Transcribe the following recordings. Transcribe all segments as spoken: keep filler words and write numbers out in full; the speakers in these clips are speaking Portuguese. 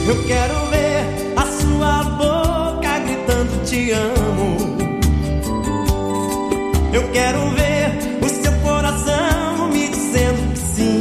Eu quero ver a sua boca gritando te amo. Eu quero ver o seu coração me dizendo que sim.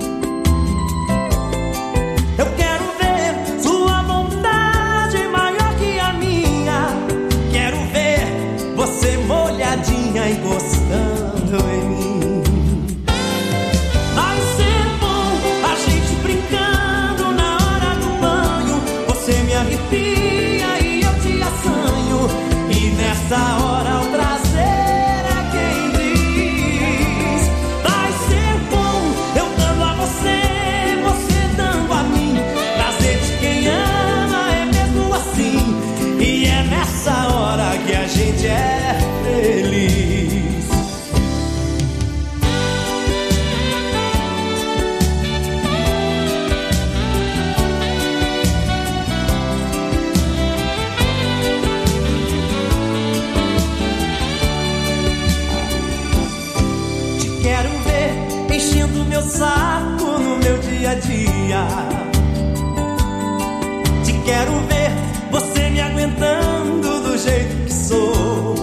Eu quero ver sua vontade maior que a minha. Quero ver você molhadinha encostando em mim. Vai ser bom a gente brincando na hora do banho. Você me arrepia e eu te assanho. E nessa hora o prazer é quem diz. Vai ser bom eu dando a você, você dando a mim. Prazer de quem ama é mesmo assim. E é nessa hora que a gente é feliz. Quero ver enchendo meu saco no meu dia a dia. Te quero ver você me aguentando do jeito que sou.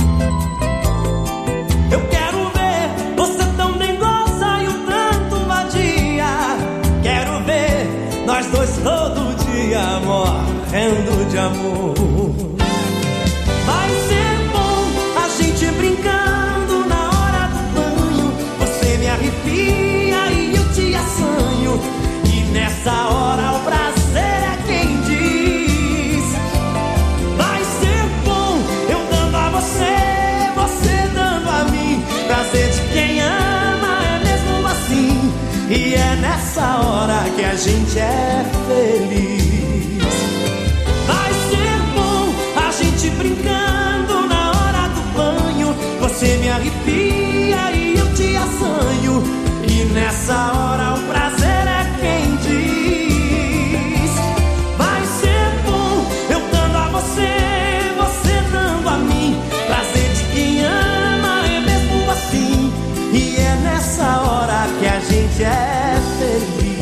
Eu quero ver você tão dengosa e um tanto vadia. Quero ver nós dois todo dia morrendo de amor. Vai ser bom a gente brincando na hora do banho. Você me arrepia e eu te assanho. E nessa hora o prazer é quem diz. Vai ser bom eu dando a você, você dando a mim. Prazer de quem ama é mesmo assim. E é nessa hora que a gente é feliz. Vai ser bom a gente brincando na hora do banho. Você me arrepia e eu te assanho. E nessa hora o prazer é quem diz. Vai ser bom eu dando a você, você dando a mim. Prazer de quem ama é mesmo assim. E é nessa hora que a gente é feliz.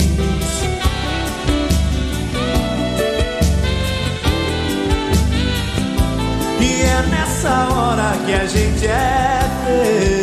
E é nessa hora que a gente é feliz.